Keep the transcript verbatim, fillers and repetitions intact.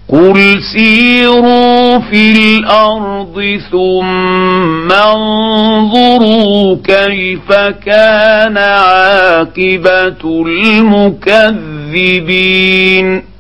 قل سيروا في الأرض ثم انظروا كيف كان عاقبة المكذبين.